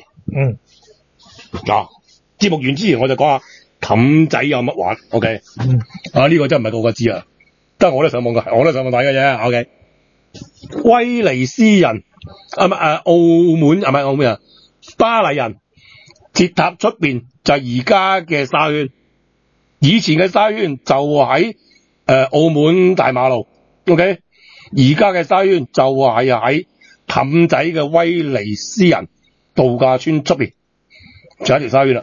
S2: 節目完之前我就講下氹仔有乜玩。OK。呢個真係唔係個個知啊，得我都上網睇嘅啫。OK。威尼斯人澳門係咪澳門啊？巴黎人鐵塔出邊就係而家嘅沙圈，以前嘅沙圈就喺澳門大馬路。OK， 而家嘅沙圈就係喺氹仔嘅威尼斯人度假村出邊，就一條沙圈啦。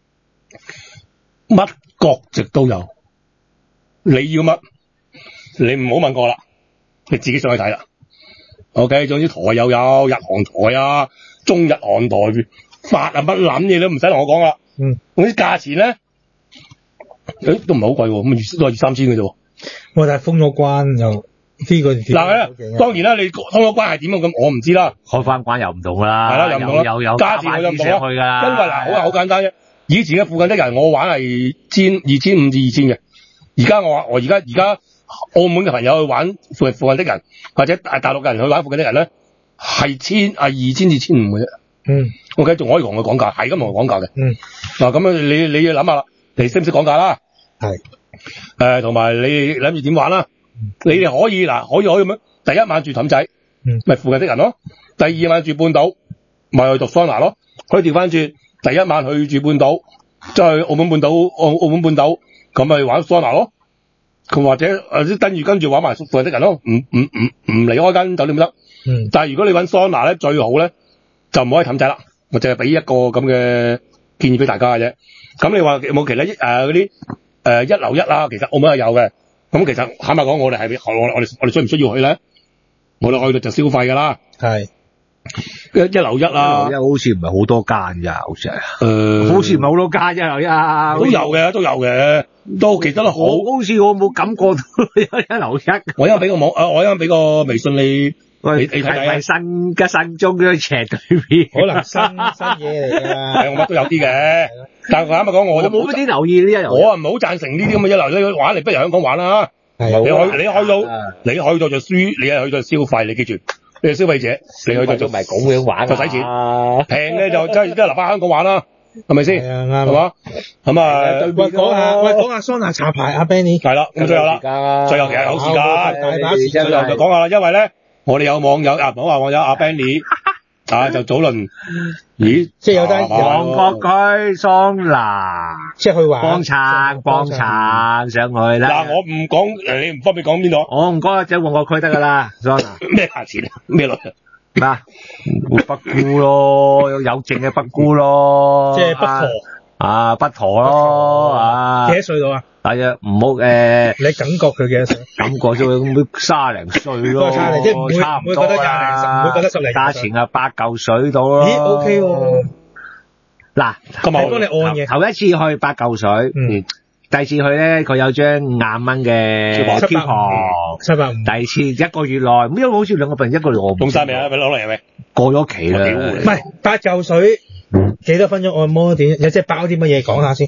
S2: 乜國籍都有，你要乜？你唔好問我啦，你自己上去睇啦。OK， 總之台又有日韓台啊，中日韓台法乜撚嘢都唔使同我講啦。嗰啲價錢咧，都唔係好貴喎，咁都係2-3千嘅啫。
S3: 但係封咗關又呢個
S2: 當然啦，你封咗關係點咁我唔知啦。
S4: 開翻關又唔同啦，
S2: 係啦，又唔同啦，價錢又唔同啦。因為好簡單啫。以前嘅附近的人，我玩係2,500至2,000嘅。而家我而家澳門嘅朋友去玩附近的人，或者大陸嘅人去玩附近的人咧，係2,000至1,500嘅啫。OK， 仲可以同佢講價，係咁同佢講價嘅。嗱，咁你要諗下啦，你識唔識講價啦？係。同埋你諗住點玩啦？你哋可以咁樣，第一晚住氹仔，咪附近的人咯。第二晚住半島，咪去讀桑拿咯。可以調翻轉，第一晚去住半島，即係澳門半島，咁咪玩桑拿咯。佢或者跟住玩埋附近的人咯，唔離開間酒店得。但係如果你揾桑拿咧，最好咧就唔好喺氹仔啦。我淨係俾一個咁嘅建議俾大家嘅啫。咁你話有冇其他嗰啲一樓一啊？其實澳門係有嘅。咁其實坦白講，我哋需唔需要去咧？我哋去到就消費㗎啦。係。一樓一啊，
S4: 一樓一好似唔係好多間咋，好似係。好似唔係好多間一樓一啊。
S2: 都有嘅，都記得啦。好
S4: 似我冇感覺到一樓一。
S2: 我一陣俾個微信你睇睇。
S4: 係咪新中嗰斜對面？
S3: 可能新嘢嚟㗎。
S2: 我乜都有啲嘅，但係我啱啱講我就
S4: 冇乜啲留意呢一樓。
S2: 我唔係好贊成呢啲咁嘅一樓一玩，你不如香港玩啦。你去到就輸，你係去到消費，你記住。你係消費者，你去到就唔係咁樣玩，就使錢，平嘅就真係留翻香港玩啦，係咪先？係啊，啱，係嘛？咁啊，
S3: 講下桑拿茶牌阿 Benny。
S2: 係啦，咁最後啦，最後其實有時間，大把時間，最後就講下啦，因為咧，我哋有網友唔好話網友阿 Benny。就早輪，咦？即係有單
S4: 旺角區桑拿，
S3: 即係去玩，
S4: 幫撐上去啦。
S2: 我唔講，你唔方便講邊度？
S4: 我唔講，即係旺角區得㗎啦，桑拿。
S2: 咩價錢啊？咩類？
S4: 北姑咯，有剩嘅北姑咯，
S3: 即係北陀。
S4: 北陀咯，
S3: 幾多歲到啊？
S4: 大約唔好你
S3: 感覺佢幾多歲？
S4: 感覺就會30零歲咯，
S3: 即係唔會覺得20零，唔會覺得10零。
S4: 價錢8嚿水到咯。
S3: 咦 ？OK 喎。嗱，
S2: 咁
S3: 我幫你按嘅。
S4: 頭一次去8嚿水，第二次去咧，佢有張5蚊嘅 coupon， 750。第二次1個月內，因為好似2個病1個月我
S2: 用晒未啊？咪攞嚟未？
S4: 過咗期啦。
S3: 唔係8嚿水，幾多分鐘按摩點？有即係包啲乜嘢講下先？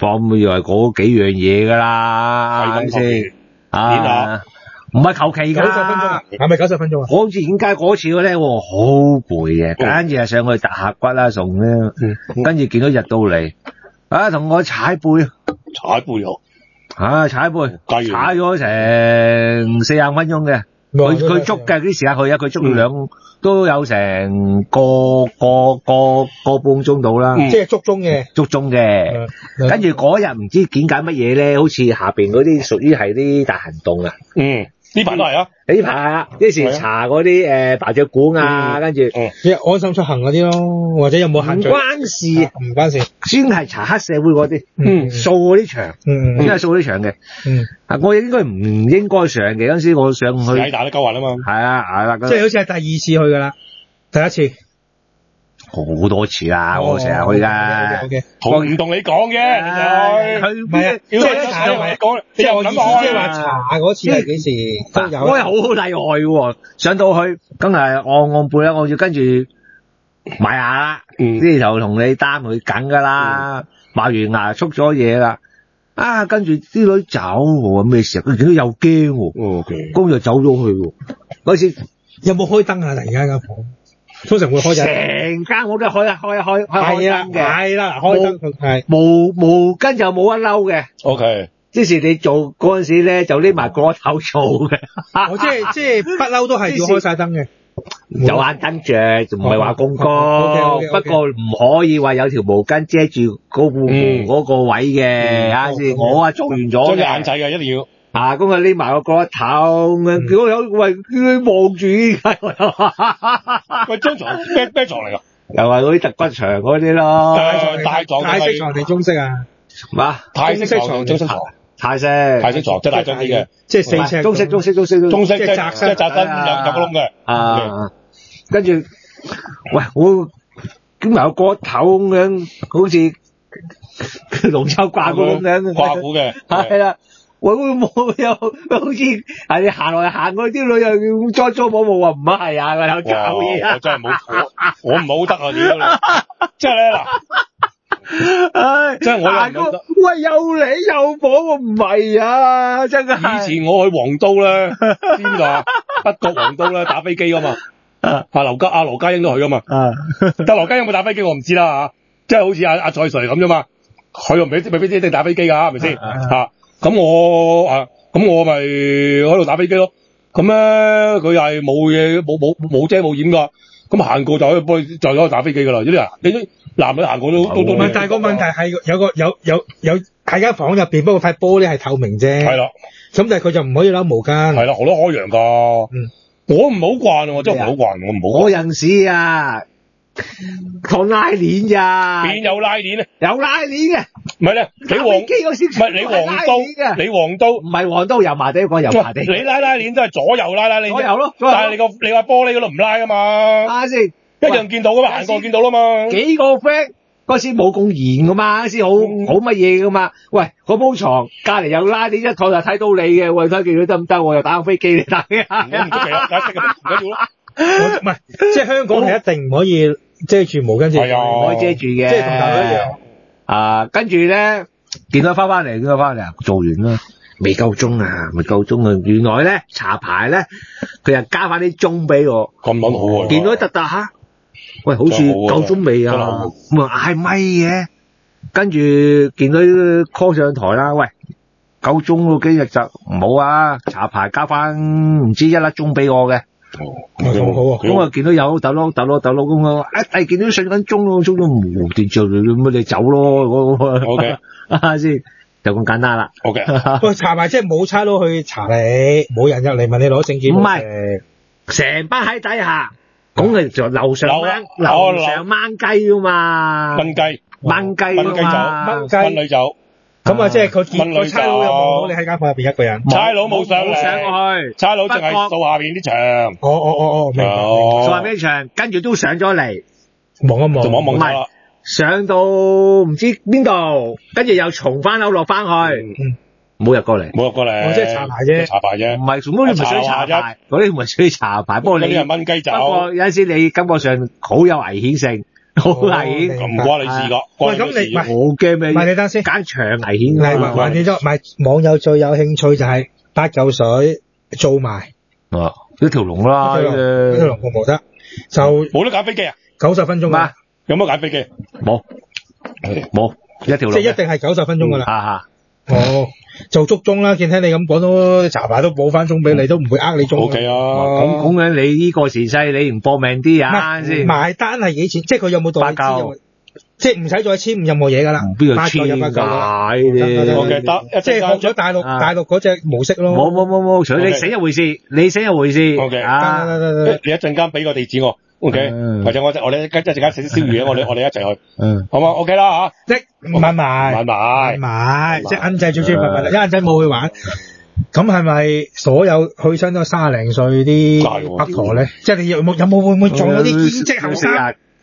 S4: 放以為嗰幾樣嘢㗎啦，係咪先？唔係求其㗎。90
S3: 分鐘係咪90分鐘啊？
S4: 好似點解嗰次咧，好攰嘅，跟住上去揼下骨啦，餸咧，跟住見到入到嚟，同我踩背
S2: 喎，
S4: 踩咗成40分鐘嘅，佢捉嘅啲時間佢捉都有成個半鐘到啦，
S3: 即係捉鐘嘅，
S4: 跟住嗰日唔知點解乜嘢咧，好似下邊嗰啲屬於係啲大行動啊。
S2: 呢排都係啊，
S4: 呢排啊，呢時查嗰啲白雀館啊，跟住
S3: 安心出行嗰啲咯，或者有冇限聚？唔關事，
S4: 專係查黑社會嗰啲，掃嗰啲場，真係掃嗰啲場嘅。我應該唔應該上嘅，嗰陣時我上去
S2: 睇打得鳩運啊嘛。係
S4: 啦，
S3: 即係好似係第2次去㗎啦，第1次。
S4: 好多次啦，我成日去㗎。
S2: 唔同你講嘅，
S3: 唔係啊，即係講，即係我意思，即係話查嗰次係幾時都有。
S4: 我係好厲害喎，上到去，梗係按背啦，我要跟住買牙啦，呢頭同你擔佢緊㗎啦，買完牙出咗嘢啦，跟住啲女走喎，咩事啊？佢見到又驚喎，咁就走咗去喎。嗰次
S3: 有冇開燈啊？突然間間房？通常會開
S4: 成間我都開燈嘅，
S3: 係啦，開燈係
S4: 毛巾就冇一嬲嘅。
S2: OK，
S4: 即是你做嗰陣時咧，就匿埋個頭做嘅。
S3: 即係不嬲都係要開晒燈嘅，
S4: 有眼燈着，唔係話公告。不過唔可以話有條毛巾遮住嗰個位嘅。先我做完咗，
S2: 裝隻眼仔嘅一定要。
S4: 咁佢匿埋個頭，叫我佢望住依家。
S2: 喂，張床咩床嚟㗎？
S4: 又係嗰啲特骨床嗰啲咯。
S3: 泰式床定中式啊？
S2: 泰式床定中式床？泰式床即係大張啲嘅，
S3: 即係4尺。
S4: 中式即
S3: 係窄身，
S2: 有個窿嘅。
S4: 跟住，喂，我咁埋個頭咁樣，好似龍舟掛咁樣。
S2: 掛鼓嘅。
S4: 係啦。喂，冇又好似係你行來行去啲女又裝冇話唔係啊，有搞嘢啊！
S2: 我真係冇，我唔好得啊！屌你，即係咧嗱，即係我又唔得。
S4: 喂，又嚟又火喎，唔係啊！真係。
S2: 以前我去黃都咧，知唔知啊？北角黃都咧打飛機㗎嘛，羅家英都去㗎嘛。但羅家英有冇打飛機我唔知啦嚇，即係好似阿蔡 Sir 咁啫嘛，佢又未必一定打飛機㗎，係咪先嚇？咁我咪喺度打飛機咯。咁咧佢又係冇嘢，冇遮冇掩㗎。咁行過就可以幫佢就喺度打飛機㗎啦。你啲男女行過都。唔係，
S3: 但係個問題係有喺間房入邊，不過塊玻璃係透明啫。
S2: 係啦。
S3: 咁但係佢就唔可以攞毛巾。
S2: 係啦，我都開揚㗎。我唔好慣啊，我真係唔好慣，我唔好慣。
S4: 我陣時啊。講拉鏈咋？
S2: 邊有拉鏈咧？
S4: 有拉鏈嘅，
S2: 唔係咧，你黃都
S4: 唔係黃都油麻地講油麻地。
S2: 你拉鏈都係左右拉鏈，
S4: 左右咯。
S2: 但係你話玻璃嗰度唔拉噶嘛？
S4: 啱先，
S2: 一樣見到噶嘛，行過見到啦嘛。
S4: 幾個 friend 嗰時冇咁嚴噶嘛，嗰時好乜嘢噶嘛。喂，嗰鋪床隔籬有拉鏈，一坐就睇到你嘅。喂，睇見佢得唔得？我又打個飛機嚟打嘅。
S2: 我唔出奇啦，解釋嘅唔緊要咯。
S3: 唔係，即係香港係一定唔可以遮住毛巾住，
S4: 唔可以遮住嘅，
S3: 即係同大陸一樣。
S4: 跟住咧，見到翻嚟，做完啦，未夠鐘啊！原來咧查牌咧，佢又加翻啲鐘俾我，
S2: 咁撚好啊！
S4: 見到突下，喂，好似夠鐘未啊？咁啊嗌咪嘅，跟住見到 call 上台啦，喂，夠鐘咯，幾日就唔好啊！查牌加翻唔知1粒鐘俾我嘅。
S3: 好啊！
S4: 咁我見到有抖咯咁啊！見到上緊鐘咯，鐘都唔掂著你，咁你走咯。
S2: OK，
S4: 先就咁簡單啦。
S2: OK，
S3: 喂，查埋即係冇差佬去查你，冇人入嚟問你攞證件。
S4: 唔係，成班喺底下，咁佢就樓上掹雞噶嘛。
S2: 掹雞
S4: 掹
S2: 女走。
S3: 咁啊，即係佢見個差佬又望到你喺間房入邊一個人，
S2: 差佬冇上過
S4: 去，
S2: 差佬淨係掃下邊啲牆。
S3: 明白。
S4: 掃下邊啲牆，跟住都上咗嚟，
S3: 望一望，
S2: 唔係
S4: 上到唔知邊度，跟住又重翻樓落翻去，冇入過嚟，
S3: 我即係查牌啫，
S4: 唔係，全部都唔係屬於查牌，嗰啲唔係屬於查牌，不過你
S2: 係蚊雞走。
S4: 不過有陣時你感覺上好有危險性。 好危險，
S2: 唔關你事㗎。
S3: 喂，咁你
S4: 好驚咩？
S3: 唔係你等先，
S4: 間場危險㗎嘛。
S3: 還掂咗，唔係網友最有興趣就係8嚿水做埋。
S4: 一條龍啦，
S3: 一條龍冇得，就
S2: 冇得揀飛機啊
S3: ！90分鐘啊！
S2: 有冇揀飛機？
S4: 冇，一條龍。
S3: 即係一定係90分鐘㗎啦。
S4: 哦，
S3: 做足鐘啦！見聽你咁講都查牌都補翻鐘俾你，都唔會呃你鐘。
S2: O K 啊，
S4: 講緊你呢個時勢，你唔搏命啲啊先。
S3: 埋單係幾錢？即係佢有冇代資？即係唔使再簽任何嘢㗎啦。
S4: 邊度簽㗎
S2: ？O K 得，
S3: 即係學咗大陸嗰隻模式咯。
S4: 冇，除咗你醒一回事，你醒一回事。
S2: O K，你一陣間俾個地址我。O K，或者我哋一陣間食啲燒魚，我哋一齊去。好嘛 ？O K 啦嚇，
S3: 即買埋，即係銀仔最中意買埋，因為銀仔冇去玩。咁係咪所有去親都30零歲啲北陀咧？即係你有冇會唔會撞到啲兼職後生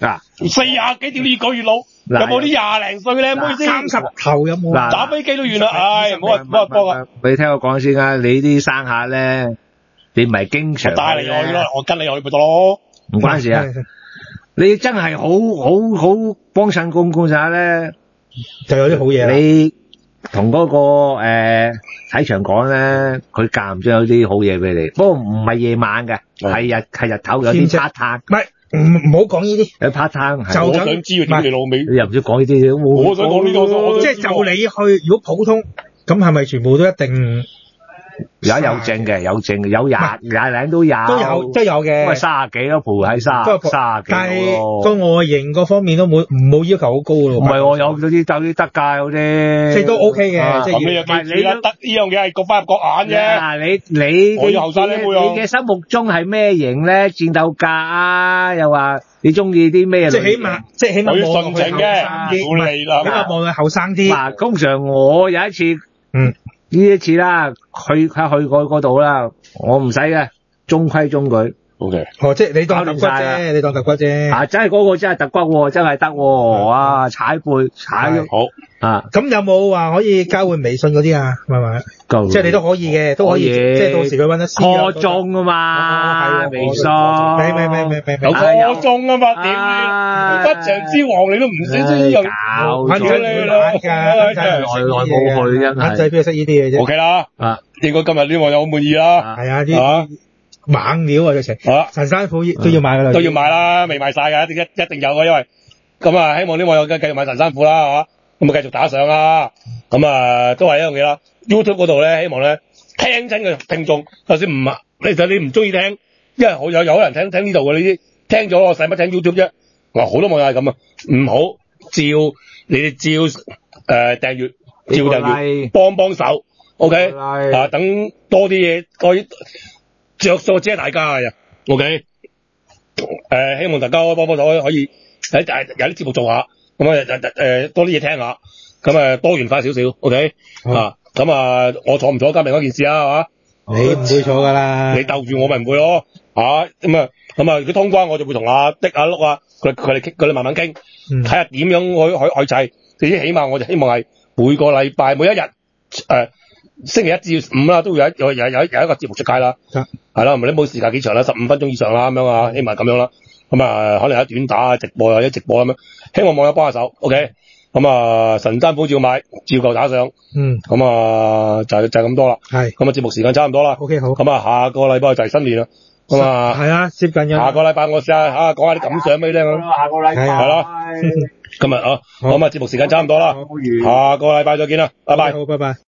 S3: ？40幾條越講越老，有冇啲20零歲咧？唔好意思，30頭有冇？打飛機都遠啦，唉，唔好話幫啊！
S4: 你聽我講先啊，你啲生客咧，你唔係經常
S2: 帶你去咯，我跟你去咪得咯。
S4: 唔關事啊！你真係好幫襯公司咧，
S3: 就有啲好嘢啦。
S4: 你同嗰個睇場講咧，佢間唔中有啲好嘢俾你。不過唔係夜晚嘅，係日頭有啲 part time。
S3: 唔係唔好講呢啲。
S4: 有 part time，
S2: 我想知佢點你老味。
S4: 你又唔知講呢啲，
S2: 我想講呢啲，
S3: 即係就你去，如果普通咁係咪全部都一定？
S4: 有證嘅，有廿零都有，
S3: 都有嘅。
S4: 咁啊30幾咯，蒲喺30幾。
S3: 但係個外形嗰方面都冇要求好高咯。
S4: 唔係喎，有啲得㗎，有啲。
S3: 即係都 OK 嘅，即係
S2: 你又記住啦，得呢樣嘢係各花入各眼啫。
S4: 你
S2: 我後生你
S4: 嘅心目中係咩型咧？戰鬥格啊，又話你中意啲咩？
S3: 即係起碼
S2: 我要純情嘅，好利啦。
S3: 起碼望佢後生啲。
S4: 嗱，通常我有一次，呢一次啦，去過嗰度啦，我唔使嘅，中規中矩。
S2: O K。
S3: 即係你當揼骨啫，你當揼骨啫。
S4: 真係嗰個真係揼骨喎，真係得喎，踩背踩咗。
S2: 好。
S3: 咁有冇話可以交換微信嗰啲啊？係咪？即係你都可以嘅，都可以。即係到時佢搵得私
S4: 過鐘啊嘛，微信。
S2: 有過鐘啊嘛，點？不祥之王你都唔知又
S4: 搞
S2: 咗你啦。
S4: 耐冇去真係。
S3: 銀仔邊度識呢啲嘢啫？
S2: O K 啦。應該今日啲網友好滿意啦。
S3: 係啊，啲猛料啊，直情。陳山虎都要買噶啦。
S2: 都要買啦，未賣晒㗎，一定有㗎，因為咁啊，希望啲網友繼續買陳山虎啦，係嘛？咁啊繼續打賞啦。咁啊都係一樣嘢啦。YouTube 嗰度咧，希望咧聽真嘅聽眾，就算你唔中意聽，因為有人聽呢度嘅呢啲，聽咗我使乜聽 YouTube 啫？好多網友係咁啊，唔好你哋照訂閱，照訂閱，幫手 ，OK 等多啲嘢，着數只係大家嘅 ，OK， 希望大家幫手可以有啲節目做下，咁多啲嘢聽下，咁多元化少少 ，OK，咁我坐唔坐監另一件事啊，係嘛？
S3: 你唔會坐噶啦，
S2: 你鬥住我咪唔會咯，咁如果通關我就會同阿的阿碌佢哋慢慢傾，睇下點樣去砌，至少起碼我就希望係每個禮拜每一日星期1至5啦，都會有一個節目出街啦，係啦，唔係你冇時間幾長啦，15分鐘以上啦，咁樣啊，希望咁樣啦，咁可能有短打直播或者直播咁樣，希望網友幫下手 ，OK， 咁神山虎照買，照舊打上，咁就係咁多啦，係，咁節目時間差唔多啦
S3: ，OK 好，
S2: 咁下個禮拜就係新年啦，咁
S3: 係啊，接近咗，
S2: 下個禮拜我試下講下啲感想俾你聽啦，
S4: 下個禮拜
S2: 係啦，今日咁節目時間差唔多啦，下個禮拜再見啦，拜拜，
S3: 好，拜拜。